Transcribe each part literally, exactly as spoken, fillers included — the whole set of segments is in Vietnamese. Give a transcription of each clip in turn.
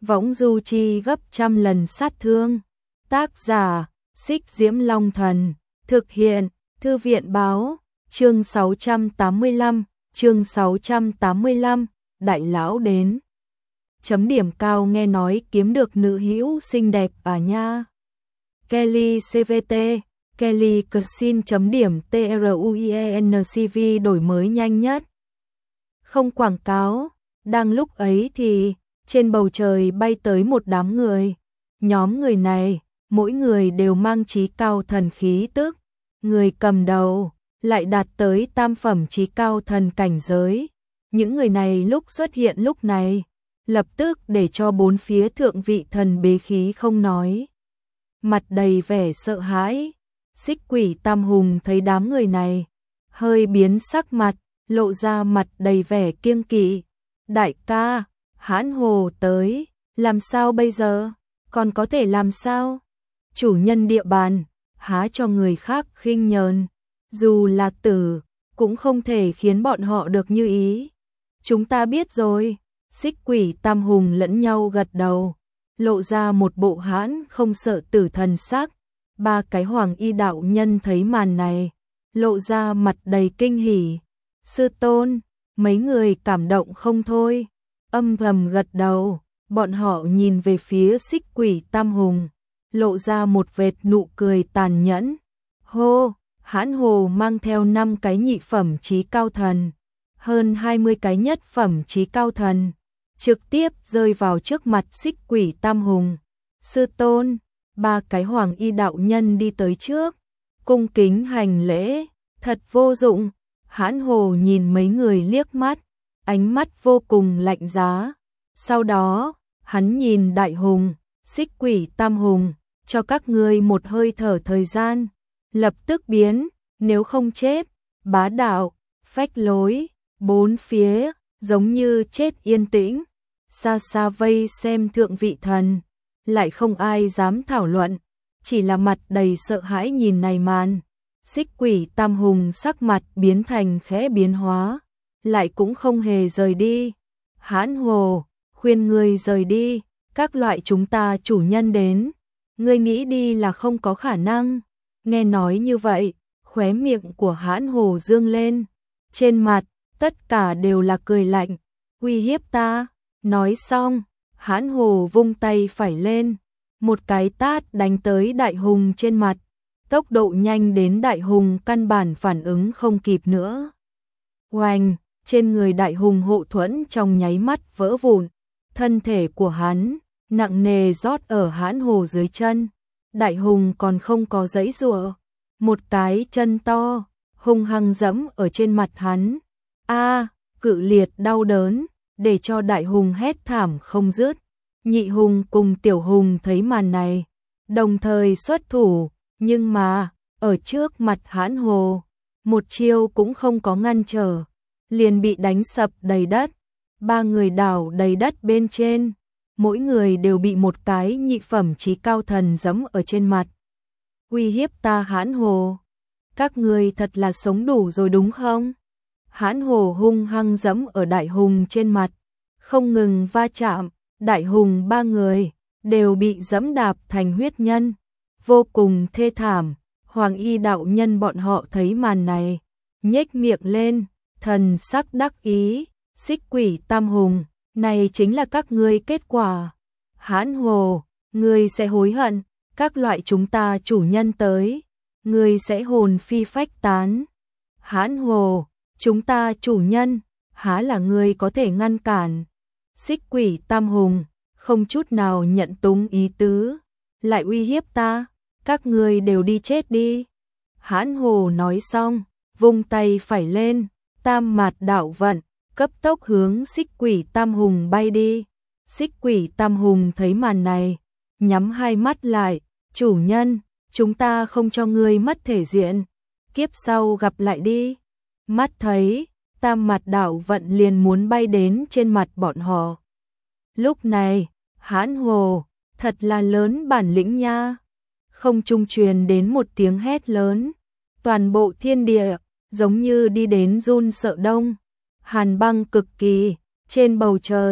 võng du chi gấp trăm lần sát thương. Tác giả, Xích Diễm Long Thần, thực hiện, Thư viện báo, chương sáu trăm tám mươi lăm, chương sáu trăm tám mươi lăm, đại lão đến. Chấm điểm cao nghe nói kiếm được nữ hữu xinh đẹp à nha. Kelly xê vê tê, Kelly Cuisine chấm điểm truienCV đổi mới nhanh nhất. Không quảng cáo, đang lúc ấy thì trên bầu trời bay tới một đám người. Nhóm người này, mỗi người đều mang chí cao thần khí tức. Người cầm đầu lại đạt tới tam phẩm chí cao thần cảnh giới. Những người này lúc xuất hiện lúc này, lập tức để cho bốn phía thượng vị thần bế khí không nói. Mặt đầy vẻ sợ hãi. Xích Quỷ Tam Hùng thấy đám người này, hơi biến sắc mặt, lộ ra mặt đầy vẻ kiêng kỵ. Đại ca, Hãn Hồ tới, làm sao bây giờ? Còn có thể làm sao? Chủ nhân địa bàn, há cho người khác khinh nhờn. Dù là tử, cũng không thể khiến bọn họ được như ý. Chúng ta biết rồi. Xích Quỷ Tam Hùng lẫn nhau gật đầu, lộ ra một bộ hãn không sợ tử thần sắc. Ba cái hoàng y đạo nhân thấy màn này, lộ ra mặt đầy kinh hỉ. Sư tôn, mấy người cảm động không thôi, âm thầm gật đầu. Bọn họ nhìn về phía Xích Quỷ Tam Hùng, lộ ra một vệt nụ cười tàn nhẫn. Hô, Hãn Hồ mang theo năm cái nhị phẩm chí cao thần, hơn hai mươi cái nhất phẩm chí cao thần, trực tiếp rơi vào trước mặt Xích Quỷ Tam Hùng. Sư tôn, ba cái hoàng y đạo nhân đi tới trước, cung kính hành lễ. Thật vô dụng. Hãn Hồ nhìn mấy người liếc mắt, ánh mắt vô cùng lạnh giá. Sau đó, hắn nhìn Đại Hùng, Xích Quỷ Tam Hùng, cho các ngươi một hơi thở thời gian, lập tức biến, nếu không chết, bá đạo, phách lối. Bốn phía giống như chết yên tĩnh, xa xa vây xem thượng vị thần, lại không ai dám thảo luận, chỉ là mặt đầy sợ hãi nhìn này màn. Xích Quỷ Tam Hùng sắc mặt biến thành khẽ biến hóa, lại cũng không hề rời đi. Hãn Hồ, khuyên ngươi rời đi, các loại chúng ta chủ nhân đến, ngươi nghĩ đi là không có khả năng. Nghe nói như vậy, khóe miệng của Hãn Hồ dương lên, trên mặt tất cả đều là cười lạnh. Uy hiếp ta? Nói xong, Hãn Hồ vung tay phải lên, một cái tát đánh tới Đại Hùng trên mặt, tốc độ nhanh đến Đại Hùng căn bản phản ứng không kịp nữa. Oanh, trên người Đại Hùng hộ thuẫn trong nháy mắt vỡ vụn, thân thể của hắn nặng nề rót ở Hãn Hồ dưới chân. Đại Hùng còn không có giãy giụa, một cái chân to hung hăng giẫm ở trên mặt hắn. A, cự liệt đau đớn, để cho Đại Hùng hét thảm không dứt. Nhị Hùng cùng Tiểu Hùng thấy màn này, đồng thời xuất thủ, nhưng mà, ở trước mặt Hãn Hồ, một chiêu cũng không có ngăn trở, liền bị đánh sập đầy đất. Ba người đảo đầy đất bên trên, mỗi người đều bị một cái nhị phẩm chí cao thần giẫm ở trên mặt. Uy hiếp ta Hãn Hồ, các ngươi thật là sống đủ rồi đúng không? Hãn Hồ hung hăng giẫm ở Đại Hùng trên mặt, không ngừng va chạm. Đại Hùng ba người đều bị giẫm đạp thành huyết nhân, vô cùng thê thảm. Hoàng y đạo nhân bọn họ thấy màn này, nhếch miệng lên, thần sắc đắc ý. Xích Quỷ Tam Hùng, này chính là các ngươi kết quả. Hãn Hồ, ngươi sẽ hối hận, các loại chúng ta chủ nhân tới, ngươi sẽ hồn phi phách tán. Hãn Hồ, chúng ta chủ nhân, há là ngươi có thể ngăn cản. Xích Quỷ Tam Hùng, không chút nào nhận túng ý tứ, lại uy hiếp ta, các ngươi đều đi chết đi. Hãn Hồ nói xong, vung tay phải lên, tam mạt đạo vận, cấp tốc hướng Xích Quỷ Tam Hùng bay đi. Xích Quỷ Tam Hùng thấy màn này, nhắm hai mắt lại. Chủ nhân, chúng ta không cho ngươi mất thể diện, kiếp sau gặp lại đi. Mắt thấy, tam mặt đạo vận liền muốn bay đến trên mặt bọn họ. Lúc này, Hãn Hồ, thật là lớn bản lĩnh nha. Không trung truyền đến một tiếng hét lớn, toàn bộ thiên địa giống như đi đến run sợ đông. Hàn băng cực kỳ, trên bầu trời,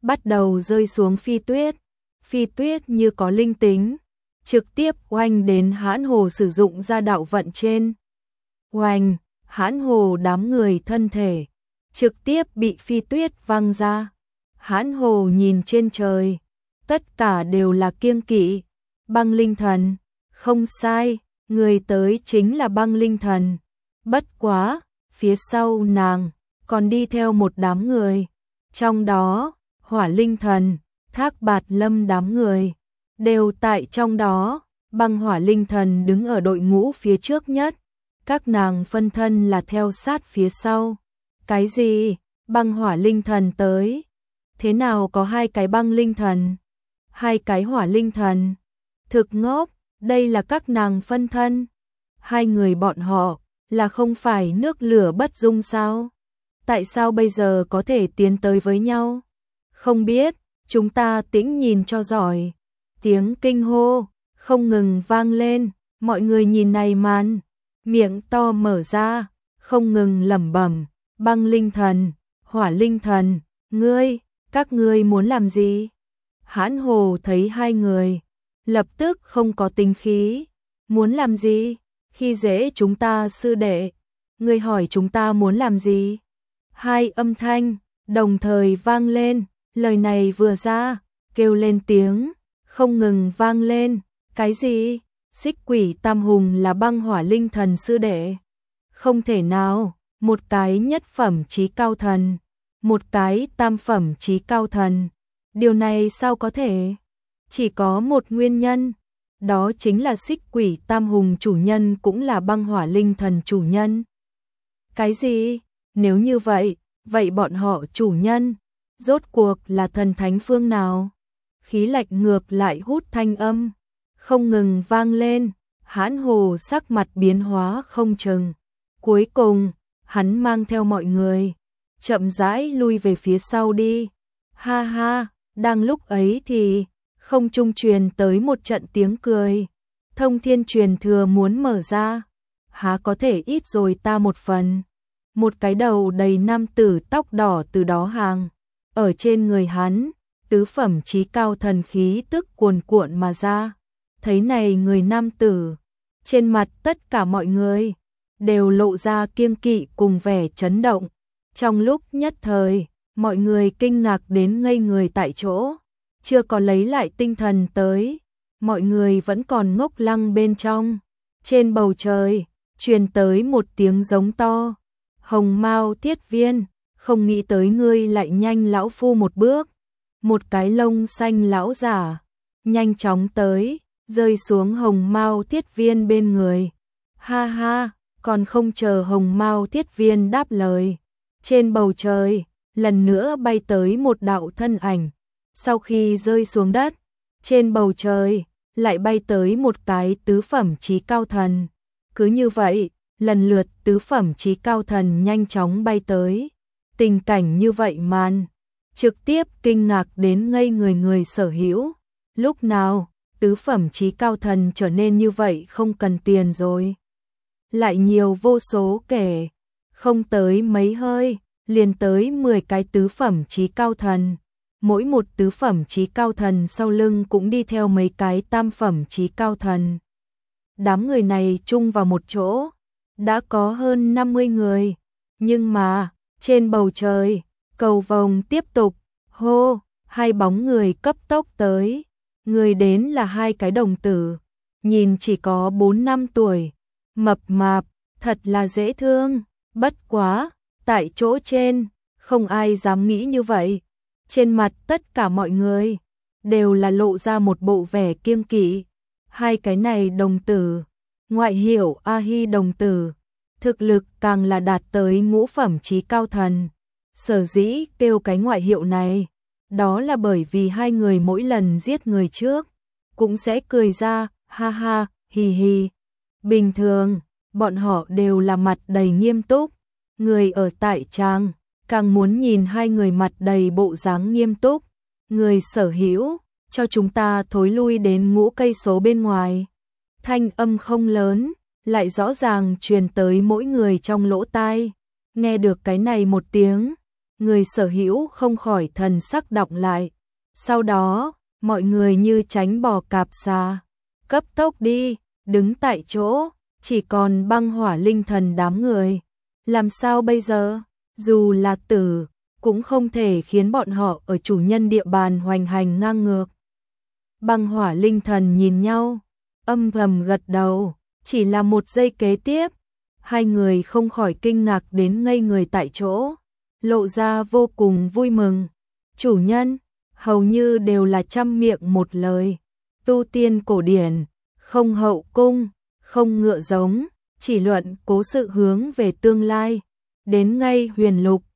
bắt đầu rơi xuống phi tuyết. Phi tuyết như có linh tính, trực tiếp oanh đến Hãn Hồ sử dụng ra đạo vận trên. Oanh, Hãn Hồ đám người thân thể, trực tiếp bị phi tuyết văng ra. Hãn Hồ nhìn trên trời, tất cả đều là kiêng kỵ. Băng linh thần, không sai, người tới chính là băng linh thần. Bất quá, phía sau nàng, còn đi theo một đám người. Trong đó, hỏa linh thần, Thác Bạt Lâm đám người, đều tại trong đó. Băng hỏa linh thần đứng ở đội ngũ phía trước nhất. Các nàng phân thân là theo sát phía sau. Cái gì? Băng hỏa linh thần tới? Thế nào có hai cái băng linh thần? Hai cái hỏa linh thần? Thực ngốc, đây là các nàng phân thân. Hai người bọn họ là không phải nước lửa bất dung sao? Tại sao bây giờ có thể tiến tới với nhau? Không biết, chúng ta tĩnh nhìn cho giỏi. Tiếng kinh hô không ngừng vang lên, mọi người nhìn này màn, miệng to mở ra, không ngừng lẩm bẩm, băng linh thần, hỏa linh thần, ngươi, các ngươi muốn làm gì? Hãn Hồ thấy hai người, lập tức không có tính khí, muốn làm gì? Khi dễ chúng ta sư đệ, ngươi hỏi chúng ta muốn làm gì? Hai âm thanh đồng thời vang lên, lời này vừa ra, kêu lên tiếng không ngừng vang lên. Cái gì? Xích Quỷ Tam Hùng là băng hỏa linh thần sư đệ? Không thể nào, một cái nhất phẩm chí cao thần, một cái tam phẩm chí cao thần. Điều này sao có thể? Chỉ có một nguyên nhân, đó chính là Xích Quỷ Tam Hùng chủ nhân cũng là băng hỏa linh thần chủ nhân. Cái gì? Nếu như vậy, vậy bọn họ chủ nhân, rốt cuộc là thần thánh phương nào? Khí lạnh ngược lại hút thanh âm, không ngừng vang lên, Hãn Hồ sắc mặt biến hóa không chừng. Cuối cùng, hắn mang theo mọi người, chậm rãi lui về phía sau đi. Ha ha, đang lúc ấy thì, không trung truyền tới một trận tiếng cười. Thông thiên truyền thừa muốn mở ra, há có thể ít rồi ta một phần. Một cái đầu đầy nam tử tóc đỏ từ đó hàng, ở trên người hắn, tứ phẩm chí cao thần khí tức cuồn cuộn mà ra. Thấy này người nam tử, trên mặt tất cả mọi người đều lộ ra kiêng kỵ cùng vẻ chấn động. Trong lúc nhất thời, mọi người kinh ngạc đến ngây người tại chỗ, chưa có lấy lại tinh thần tới, mọi người vẫn còn ngốc lăng bên trong. Trên bầu trời, truyền tới một tiếng giống to, Hồng Mao Thiết Viên, không nghĩ tới ngươi lại nhanh lão phu một bước. Một cái lông xanh lão giả, nhanh chóng tới, rơi xuống Hồng Mao Thiết Viên bên người. Ha ha, còn không chờ Hồng Mao Thiết Viên đáp lời. Trên bầu trời, lần nữa bay tới một đạo thân ảnh. Sau khi rơi xuống đất, trên bầu trời, lại bay tới một cái tứ phẩm chí cao thần. Cứ như vậy, lần lượt tứ phẩm chí cao thần nhanh chóng bay tới. Tình cảnh như vậy màn, trực tiếp kinh ngạc đến ngây người người sở hữu. Lúc nào, tứ phẩm chí cao thần trở nên như vậy không cần tiền rồi. Lại nhiều vô số kể, không tới mấy hơi, liền tới mười cái tứ phẩm chí cao thần. Mỗi một tứ phẩm chí cao thần sau lưng cũng đi theo mấy cái tam phẩm chí cao thần. Đám người này chung vào một chỗ, đã có hơn năm mươi người. Nhưng mà, trên bầu trời, cầu vồng tiếp tục, hô, hai bóng người cấp tốc tới. Người đến là hai cái đồng tử, nhìn chỉ có bốn năm tuổi, mập mạp, thật là dễ thương. Bất quá, tại chỗ trên, không ai dám nghĩ như vậy. Trên mặt tất cả mọi người, đều là lộ ra một bộ vẻ kiêng kỵ. Hai cái này đồng tử, ngoại hiệu A-hi đồng tử, thực lực càng là đạt tới ngũ phẩm chí cao thần. Sở dĩ kêu cái ngoại hiệu này, đó là bởi vì hai người mỗi lần giết người trước, cũng sẽ cười ra, ha ha, hì hì. Bình thường, bọn họ đều là mặt đầy nghiêm túc. Người ở tại trang, càng muốn nhìn hai người mặt đầy bộ dáng nghiêm túc. Người sở hữu, cho chúng ta thối lui đến ngũ cây số bên ngoài. Thanh âm không lớn, lại rõ ràng truyền tới mỗi người trong lỗ tai. Nghe được cái này một tiếng, người sở hữu không khỏi thần sắc đọc lại. Sau đó, mọi người như tránh bò cạp xa, cấp tốc đi, đứng tại chỗ, chỉ còn băng hỏa linh thần đám người. Làm sao bây giờ? Dù là tử, cũng không thể khiến bọn họ ở chủ nhân địa bàn hoành hành ngang ngược. Băng hỏa linh thần nhìn nhau, âm thầm gật đầu, chỉ là một giây kế tiếp, hai người không khỏi kinh ngạc đến ngây người tại chỗ, lộ ra vô cùng vui mừng. Chủ nhân, hầu như đều là trăm miệng một lời, tu tiên cổ điển, không hậu cung, không ngựa giống, chỉ luận cố sự hướng về tương lai, đến ngay huyền lục,